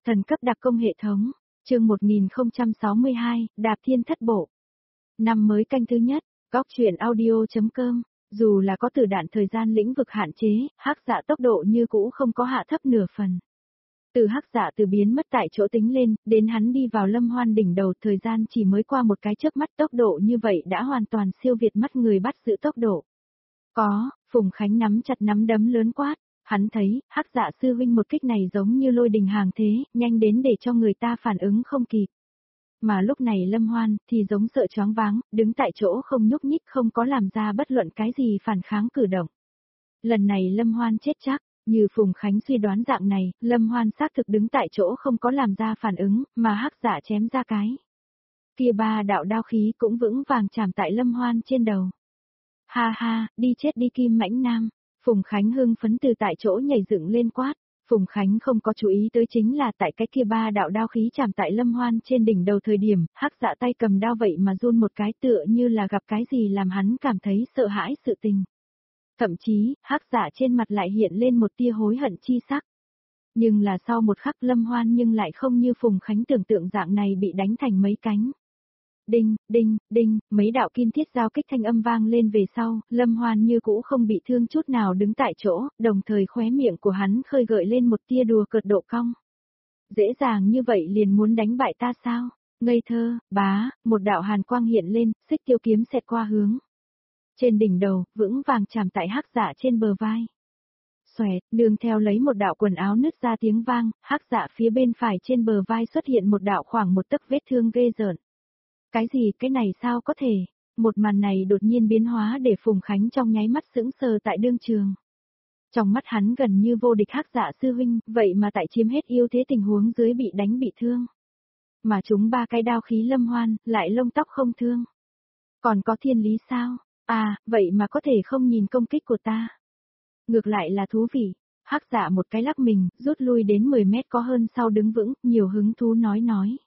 Thần cấp đặc công hệ thống, chương 1062, Đạp Thiên Thất Bộ. Năm mới canh thứ nhất, góc truyện audio.com, dù là có tử đạn thời gian lĩnh vực hạn chế, Hắc Dạ tốc độ như cũ không có hạ thấp nửa phần. Từ Hắc Dạ từ biến mất tại chỗ tính lên, đến hắn đi vào Lâm Hoan đỉnh đầu, thời gian chỉ mới qua một cái chớp mắt, tốc độ như vậy đã hoàn toàn siêu việt mắt người bắt giữ tốc độ. Phùng Khánh nắm chặt nắm đấm lớn quát. Hắn thấy, Hắc Dạ sư huynh một kích này giống như lôi đình hàng thế, nhanh đến để cho người ta phản ứng không kịp. Mà lúc này Lâm Hoan, thì giống sợ choáng váng, đứng tại chỗ không nhúc nhích, không có làm ra bất luận cái gì phản kháng cử động. Lần này Lâm Hoan chết chắc, như Phùng Khánh suy đoán dạng này, Lâm Hoan xác thực đứng tại chỗ không có làm ra phản ứng, mà Hắc Dạ chém ra cái. Kia ba đạo đao khí cũng vững vàng chạm tại Lâm Hoan trên đầu. Ha ha, đi chết đi Kim Mãnh Nam. Phùng Khánh hưng phấn từ tại chỗ nhảy dựng lên quát. Phùng Khánh không có chú ý tới chính là tại cái kia ba đạo đao khí chạm tại Lâm Hoan trên đỉnh đầu thời điểm, Hắc Dạ tay cầm đao vậy mà run một cái, tựa như là gặp cái gì làm hắn cảm thấy sợ hãi sự tình. Thậm chí, Hắc Dạ trên mặt lại hiện lên một tia hối hận chi sắc. Nhưng là sau một khắc Lâm Hoan nhưng lại không như Phùng Khánh tưởng tượng dạng này bị đánh thành mấy cánh. Đinh, đinh, đinh, mấy đạo kim thiết giao kích thanh âm vang lên về sau, Lâm Hoan như cũ không bị thương chút nào đứng tại chỗ, đồng thời khóe miệng của hắn khơi gợi lên một tia đùa cợt độ cong. Dễ dàng như vậy liền muốn đánh bại ta sao? Ngây thơ, bá, một đạo hàn quang hiện lên, xích tiêu kiếm xẹt qua hướng. Trên đỉnh đầu, vững vàng chạm tại Hắc Dạ trên bờ vai. Xoẹt, nương theo lấy một đạo quần áo nứt ra tiếng vang, Hắc Dạ phía bên phải trên bờ vai xuất hiện một đạo khoảng một tấc vết thương ghê rợn. Cái gì, cái này sao có thể? Một màn này đột nhiên biến hóa để Phùng Khánh trong nháy mắt sững sờ tại đương trường. Trong mắt hắn gần như vô địch Hắc Dạ sư huynh, vậy mà tại chiếm hết ưu thế tình huống dưới bị đánh bị thương. Mà chúng ba cái đao khí Lâm Hoan, lại lông tóc không thương. Còn có thiên lý sao? À, vậy mà có thể không nhìn công kích của ta. Ngược lại là thú vị. Hắc Dạ một cái lắc mình, rút lui đến 10 mét có hơn sau đứng vững, nhiều hứng thú nói.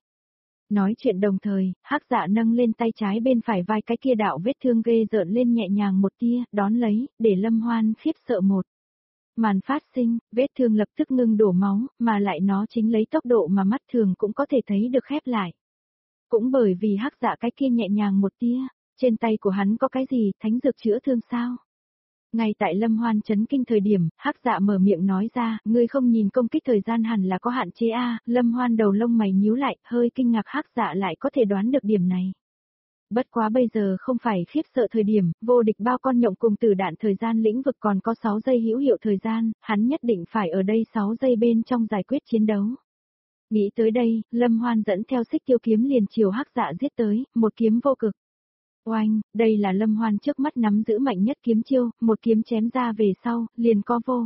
Nói chuyện đồng thời, Hắc Dạ nâng lên tay trái bên phải vai cái kia đạo vết thương ghê rợn lên nhẹ nhàng một tia, đón lấy, để Lâm Hoan khiếp sợ một. Màn phát sinh, vết thương lập tức ngưng đổ máu, mà lại nó chính lấy tốc độ mà mắt thường cũng có thể thấy được khép lại. Cũng bởi vì Hắc Dạ cái kia nhẹ nhàng một tia, trên tay của hắn có cái gì, thánh dược chữa thương sao? Ngay tại Lâm Hoan chấn kinh thời điểm, Hắc Dạ mở miệng nói ra, ngươi không nhìn công kích thời gian hẳn là có hạn chế a. Lâm Hoan đầu lông mày nhíu lại, hơi kinh ngạc Hắc Dạ lại có thể đoán được điểm này. Bất quá bây giờ không phải khiếp sợ thời điểm, vô địch bao con nhộng cùng tử đạn thời gian lĩnh vực còn có 6 giây hữu hiệu thời gian, hắn nhất định phải ở đây 6 giây bên trong giải quyết chiến đấu. Nghĩ tới đây, Lâm Hoan dẫn theo xích tiêu kiếm liền chiều Hắc Dạ giết tới, một kiếm vô cực. Oanh, đây là Lâm Hoan trước mắt nắm giữ mạnh nhất kiếm chiêu, một kiếm chém ra về sau, liền có vô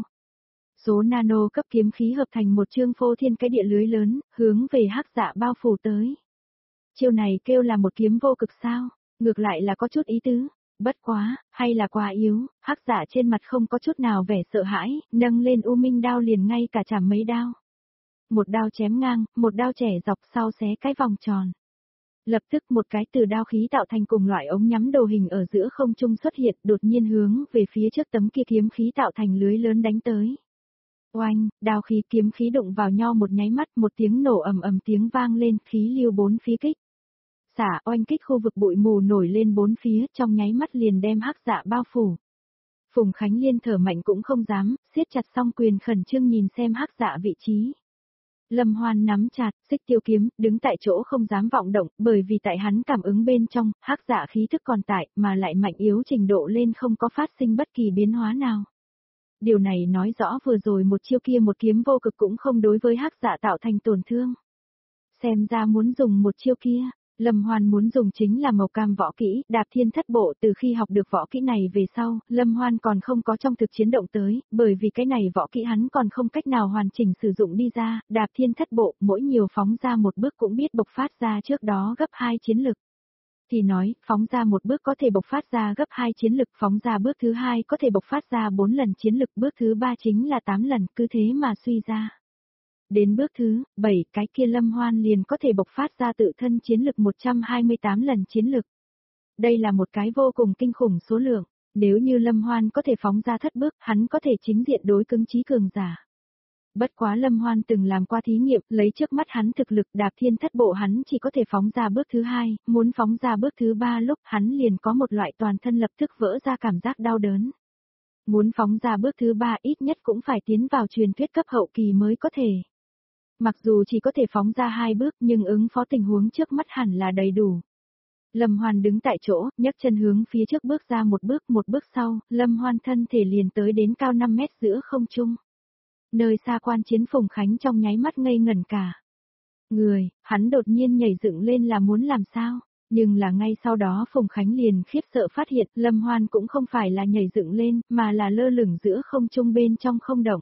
số nano cấp kiếm khí hợp thành một chương phô thiên cái địa lưới lớn, hướng về Hắc Dạ bao phủ tới. Chiêu này kêu là một kiếm vô cực sao, ngược lại là có chút ý tứ, bất quá, hay là quá yếu, Hắc Dạ trên mặt không có chút nào vẻ sợ hãi, nâng lên u minh đao liền ngay cả chạm mấy đao. Một đao chém ngang, một đao chẻ dọc sau xé cái vòng tròn. Lập tức một cái từ đao khí tạo thành cùng loại ống nhắm đồ hình ở giữa không trung xuất hiện, đột nhiên hướng về phía trước tấm kia kiếm khí tạo thành lưới lớn đánh tới. Oanh, đao khí kiếm khí đụng vào nhau một nháy mắt, một tiếng nổ ầm ầm tiếng vang lên, khí lưu bốn phía kích. Xả oanh kích khu vực bụi mù nổi lên bốn phía, trong nháy mắt liền đem Hắc Dạ bao phủ. Phùng Khánh Liên thở mạnh cũng không dám, siết chặt song quyền khẩn trương nhìn xem Hắc Dạ vị trí. Lâm Hoan nắm chặt, xích tiêu kiếm, đứng tại chỗ không dám vọng động, bởi vì tại hắn cảm ứng bên trong, Hắc Dạ khí thức còn tại, mà lại mạnh yếu trình độ lên không có phát sinh bất kỳ biến hóa nào. Điều này nói rõ vừa rồi một chiêu kia một kiếm vô cực cũng không đối với Hắc Dạ tạo thành tổn thương. Xem ra muốn dùng một chiêu kia, Lâm Hoan muốn dùng chính là màu cam võ kỹ, Đạp Thiên Thất Bộ. Từ khi học được võ kỹ này về sau, Lâm Hoan còn không có trong thực chiến động tới, bởi vì cái này võ kỹ hắn còn không cách nào hoàn chỉnh sử dụng đi ra, Đạp Thiên Thất Bộ, mỗi nhiều phóng ra một bước cũng biết bộc phát ra trước đó gấp 2 chiến lực. Thì nói, phóng ra một bước có thể bộc phát ra gấp 2 chiến lực, phóng ra bước thứ 2 có thể bộc phát ra 4 lần chiến lực, bước thứ 3 chính là 8 lần, cứ thế mà suy ra. Đến bước thứ 7, cái kia Lâm Hoan liền có thể bộc phát ra tự thân chiến lực 128 lần chiến lực. Đây là một cái vô cùng kinh khủng số lượng, nếu như Lâm Hoan có thể phóng ra thất bước, hắn có thể chính diện đối cứng trí cường giả. Bất quá Lâm Hoan từng làm qua thí nghiệm, lấy trước mắt hắn thực lực Đạp Thiên Thất Bộ hắn chỉ có thể phóng ra bước thứ hai, muốn phóng ra bước thứ ba lúc hắn liền có một loại toàn thân lập tức vỡ ra cảm giác đau đớn. Muốn phóng ra bước thứ ba ít nhất cũng phải tiến vào truyền thuyết cấp hậu kỳ mới có thể. Mặc dù chỉ có thể phóng ra 2 bước nhưng ứng phó tình huống trước mắt hẳn là đầy đủ. Lâm Hoan đứng tại chỗ, nhấc chân hướng phía trước bước ra một bước sau, Lâm Hoan thân thể liền tới đến cao 5 mét giữa không trung. Nơi xa quan chiến Phùng Khánh trong nháy mắt ngây ngẩn cả. Người, hắn đột nhiên nhảy dựng lên là muốn làm sao? Nhưng là ngay sau đó Phùng Khánh liền khiếp sợ phát hiện Lâm Hoan cũng không phải là nhảy dựng lên, mà là lơ lửng giữa không trung bên trong không động.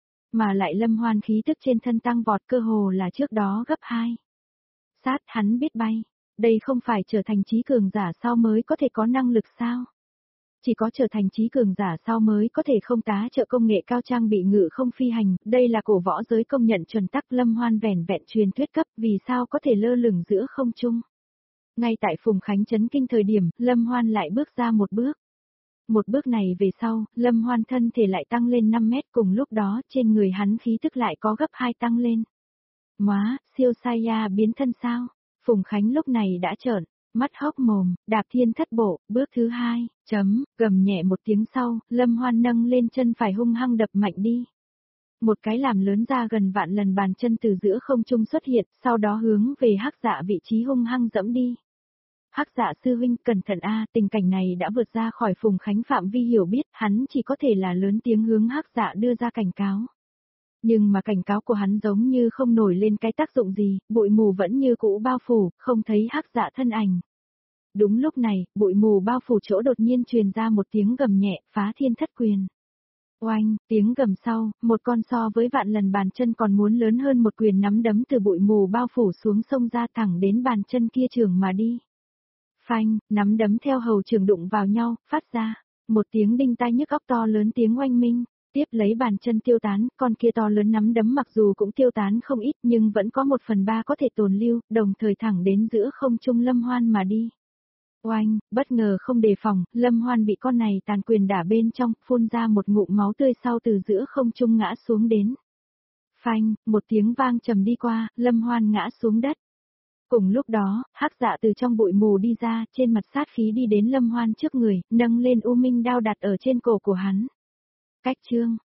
Mà lại Lâm Hoan khí tức trên thân tăng vọt cơ hồ là trước đó gấp 2. Sát hắn biết bay. Đây không phải trở thành trí cường giả sau mới có thể có năng lực sao? Chỉ có trở thành trí cường giả sau mới có thể không tá trợ công nghệ cao trang bị ngự không phi hành, đây là cổ võ giới công nhận chuẩn tắc. Lâm Hoan vẻn vẹn truyền thuyết cấp, vì sao có thể lơ lửng giữa không trung. Ngay tại Phùng Khánh chấn kinh thời điểm, Lâm Hoan lại bước ra một bước. Một bước này về sau, Lâm Hoan thân thể lại tăng lên 5 mét, cùng lúc đó trên người hắn khí tức lại có gấp 2 tăng lên. Móa, siêu sai ya biến thân sao? Phùng Khánh lúc này đã trợn mắt hốc mồm, Đạp Thiên Thất Bộ, bước thứ 2, gầm nhẹ một tiếng sau, Lâm Hoan nâng lên chân phải hung hăng đập mạnh đi. Một cái làm lớn ra gần vạn lần bàn chân từ giữa không trung xuất hiện, sau đó hướng về Hắc Dạ vị trí hung hăng dẫm đi. Hắc Dạ sư huynh cẩn thận a, tình cảnh này đã vượt ra khỏi Phùng Khánh phạm vi hiểu biết, hắn chỉ có thể là lớn tiếng hướng Hắc Dạ đưa ra cảnh cáo. Nhưng mà cảnh cáo của hắn giống như không nổi lên cái tác dụng gì, bụi mù vẫn như cũ bao phủ, không thấy Hắc Dạ thân ảnh. Đúng lúc này, bụi mù bao phủ chỗ đột nhiên truyền ra một tiếng gầm nhẹ, phá thiên thất quyền. Oanh, tiếng gầm sau, một con so với vạn lần bàn chân còn muốn lớn hơn một quyền nắm đấm từ bụi mù bao phủ xuống sông ra thẳng đến bàn chân kia trường mà đi. Phanh, nắm đấm theo hầu trường đụng vào nhau, phát ra một tiếng đinh tai nhức óc to lớn tiếng oanh minh. Tiếp lấy bàn chân tiêu tán, con kia to lớn nắm đấm mặc dù cũng tiêu tán không ít nhưng vẫn có 1/3 có thể tồn lưu, đồng thời thẳng đến giữa không trung Lâm Hoan mà đi. Oanh, bất ngờ không đề phòng, Lâm Hoan bị con này tàn quyền đả bên trong, phun ra một ngụm máu tươi sau từ giữa không trung ngã xuống đến. Phanh, một tiếng vang trầm đi qua, Lâm Hoan ngã xuống đất. Cùng lúc đó, Hắc Dạ từ trong bụi mù đi ra, trên mặt sát khí đi đến Lâm Hoan trước người, nâng lên u minh đao đặt ở trên cổ của hắn. Cách chương